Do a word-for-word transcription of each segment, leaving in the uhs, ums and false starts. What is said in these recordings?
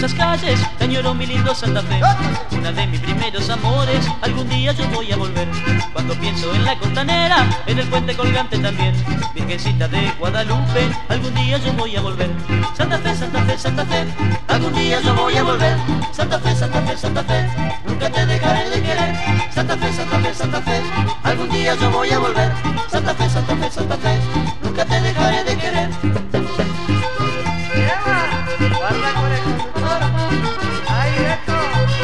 hermosas calles, te añoro mi lindo Santa Fe. Una de mis primeros amores, algún día yo voy a volver. Cuando pienso en la costanera, en el puente colgante también, Virgencita de Guadalupe, algún día yo voy a volver. Santa Fe, Santa Fe, Santa Fe, algún día yo voy a volver. Santa Fe, Santa Fe, Santa Fe, nunca te dejaré de querer. Santa Fe, Santa Fe, Santa Fe, algún día yo voy a volver. Santa Fe, Santa Fe, Santa Fe, nunca te dejaré de querer. Guarda con el conductor. Ahí esto.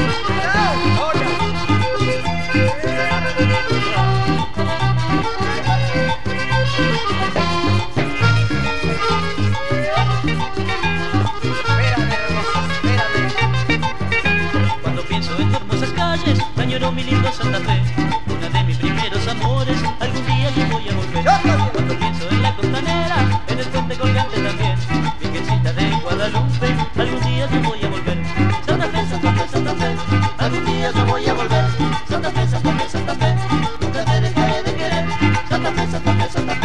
Espérame, hermosa, espérame. Cuando pienso en tus hermosas calles, te añoro mi lindo Santa Fe. Una de mis primeros amores, algún día yo voy a volver. Cuando pienso en la costanera, en el puente colgante también, Virgencita de Guadalupe, algún día yo voy a volver. Santa Fe, Santa Fe, Santa Fe, algún día yo voy a volver. Santa Fe, Santa Fe, Santa Fe, nunca te dejaré de querer. Santa Fe, Santa Fe, Santa Fe.